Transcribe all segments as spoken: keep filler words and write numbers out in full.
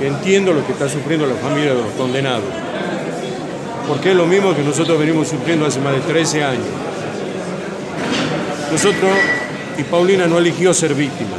que entiendo lo que está sufriendo la familia de los condenados. Porque es lo mismo que nosotros venimos sufriendo hace más de trece años. Nosotros, y Paulina no eligió ser víctima.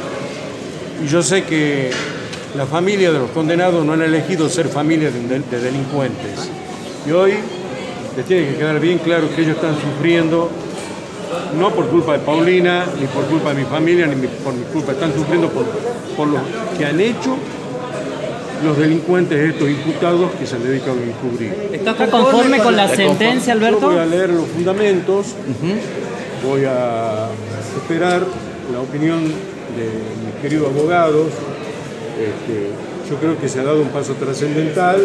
Y yo sé que la familia de los condenados no han elegido ser familia de, de delincuentes. Y hoy les tiene que quedar bien claro que ellos están sufriendo, no por culpa de Paulina, ni por culpa de mi familia, ni por mi culpa, están sufriendo por, por lo que han hecho los delincuentes, estos imputados que se han dedicado a encubrir. ¿Está conforme con la sentencia, Alberto? Yo voy a leer los fundamentos, uh-huh. voy a esperar la opinión de mis queridos abogados. Este, yo creo que se ha dado un paso trascendental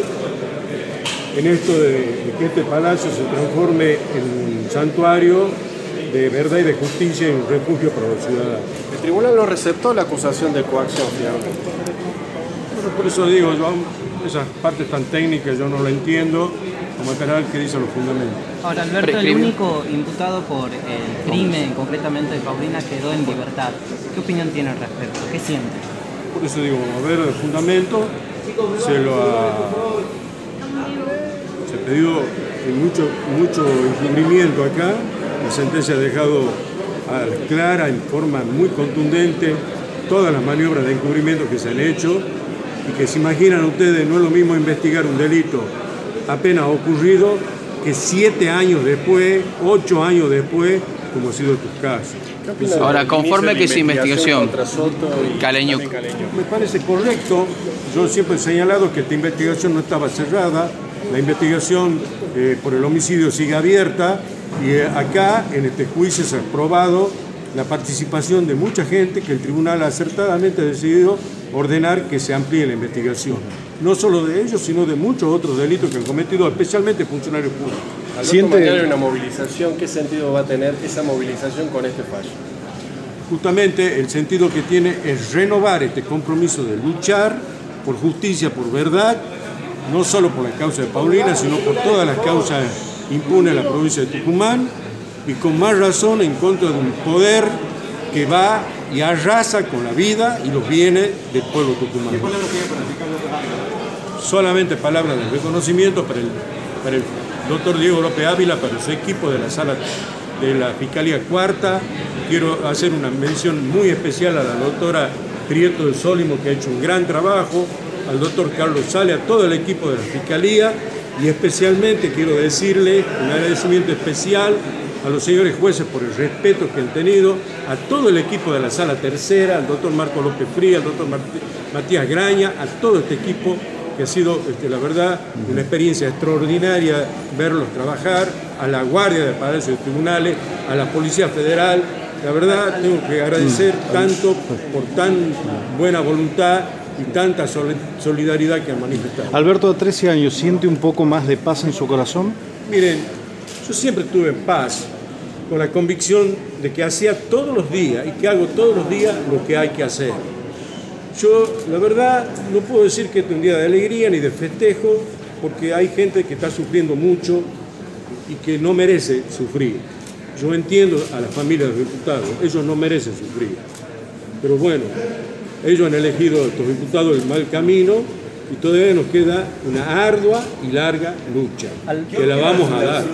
en esto de, de que este palacio se transforme en un santuario de verdad y de justicia y un refugio para los ciudadanos. El tribunal no receptó la acusación de coacción, finalmente. Bueno, por eso digo, yo esas partes tan técnicas yo no lo entiendo, como esperar que dicen los fundamentos. Ahora, Alberto, el único imputado por el crimen, concretamente de Paulina, quedó en libertad. ¿Qué opinión tiene al respecto? ¿Qué siente? Por eso digo, a ver, el fundamento se lo ha, se ha pedido mucho, mucho encubrimiento acá. La sentencia ha dejado clara, en forma muy contundente, todas las maniobras de encubrimiento que se han hecho y que se imaginan ustedes, no es lo mismo investigar un delito apenas ocurrido que siete años después, ocho años después, como ha sido tu caso. Ahora, conforme que esa investigación, Caleño. Me parece correcto. Yo siempre he señalado que esta investigación no estaba cerrada. La investigación eh, por el homicidio sigue abierta y eh, acá, en este juicio, se ha probado la participación de mucha gente que el tribunal ha acertadamente decidido ordenar que se amplíe la investigación. No solo de ellos, sino de muchos otros delitos que han cometido, especialmente funcionarios públicos. Alberto, mañana hay una movilización. ¿Qué sentido va a tener esa movilización con este fallo? Justamente el sentido que tiene es renovar este compromiso de luchar por justicia, por verdad, no solo por la causa de Paulina, sino por todas las causas impunes en la provincia de Tucumán, y con más razón en contra de un poder que va y arrasa con la vida y los bienes del pueblo tucumano. Solamente palabras de reconocimiento para el, para el doctor Diego López Ávila, para su equipo de la sala de la Fiscalía Cuarta. Quiero hacer una mención muy especial a la doctora Prieto de Sólimo, que ha hecho un gran trabajo, al doctor Carlos Sale, a todo el equipo de la Fiscalía, y especialmente quiero decirle un agradecimiento especial a los señores jueces por el respeto que han tenido, a todo el equipo de la Sala Tercera, al doctor Marco López Fría, al doctor Matías Graña, a todo este equipo que ha sido, este, la verdad, una experiencia extraordinaria verlos trabajar, a la Guardia de Palacio de Tribunales, a la Policía Federal. La verdad, tengo que agradecer tanto por tan buena voluntad y tanta solidaridad que han manifestado. Alberto, a trece años, ¿siente un poco más de paz en su corazón? Miren, yo siempre tuve paz, con la convicción de que hacía todos los días y que hago todos los días lo que hay que hacer. Yo, la verdad, no puedo decir que es un día de alegría ni de festejo, porque hay gente que está sufriendo mucho y que no merece sufrir. Yo entiendo a las familias de los imputados, ellos no merecen sufrir. Pero bueno, ellos han elegido, estos imputados, el mal camino, y todavía nos queda una ardua y larga lucha, que la vamos a dar.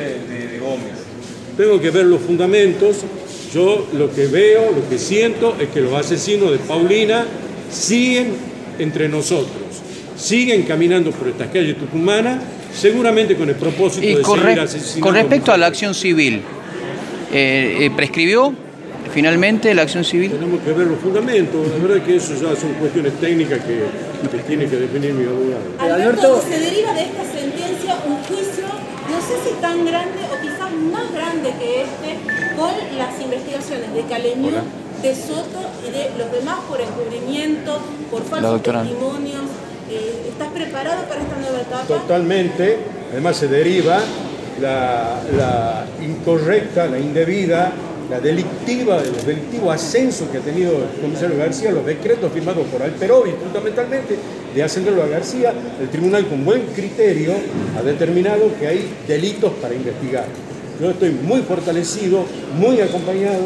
Tengo que ver los fundamentos. Yo lo que veo, lo que siento, es que los asesinos de Paulina siguen entre nosotros, siguen caminando por estas calles tucumanas, seguramente con el propósito y de con seguir re asesinando. Con respecto a la acción civil, eh, eh, ¿prescribió finalmente la acción civil? Tenemos que ver los fundamentos. La verdad que eso ya son cuestiones técnicas que, que tiene que definir mi abogado. Alberto, se deriva de esta sentencia un juicio, no sé si tan grande o quizás más grande que este, con las investigaciones de Caleño, de Soto y de los demás por encubrimiento, por falsos testimonios. Eh, ¿Estás preparado para esta nueva etapa? Totalmente. Además se deriva la, la incorrecta, la indebida, la delictiva, el delictivo ascenso que ha tenido el comisario García, los decretos firmados por Alperovi, fundamentalmente, de ascenderlo a García. El tribunal, con buen criterio, ha determinado que hay delitos para investigar. Yo estoy muy fortalecido, muy acompañado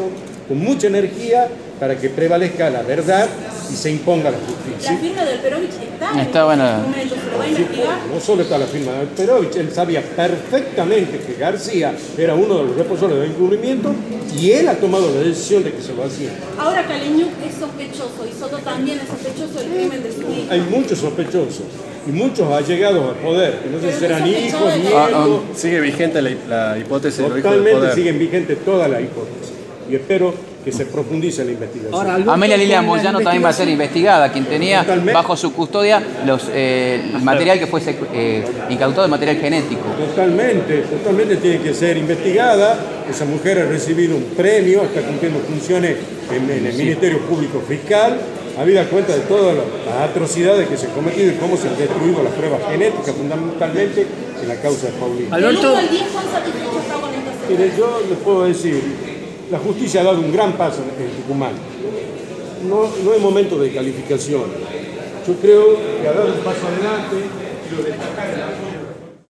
con mucha energía para que prevalezca la verdad y se imponga la justicia. La firma del Perovich está, Está en buena. este momento, se lo va a investigar. No solo está la firma de Perovich, él sabía perfectamente que García era uno de los responsables del encubrimiento y él ha tomado la decisión de que se lo hacía. Ahora Caleñuc es sospechoso y Soto también es sospechoso del crimen de su hijo. Hay muchos sospechosos y muchos allegados al poder, que no sé si serán hijos, Ah, nietos, ah, sigue vigente la, la hipótesis de los hijos del totalmente poder. siguen vigentes todas las hipótesis. Y espero que se profundice en la investigación. Ahora, Alberto, Amelia Lilia con la Moyano también va a ser investigación- investigada, quien tenía Totalmente. bajo su custodia los, eh, el material que fue secu- eh, incautado de material genético. Totalmente, totalmente tiene que ser investigada. Esa mujer ha recibido un premio, está cumpliendo funciones en, en el Ministerio Público Fiscal, habida cuenta de todas las atrocidades que se han cometido y cómo se han destruido las pruebas genéticas, fundamentalmente en la causa de Paulina. Del Alberto, uno al diez, ¿cuán satisfecho está con esta sentencia? Mire, yo les puedo decir, la justicia ha dado un gran paso en Tucumán. No, no es momento de calificación. Yo creo que ha dado un paso adelante, quiero destacar el apoyo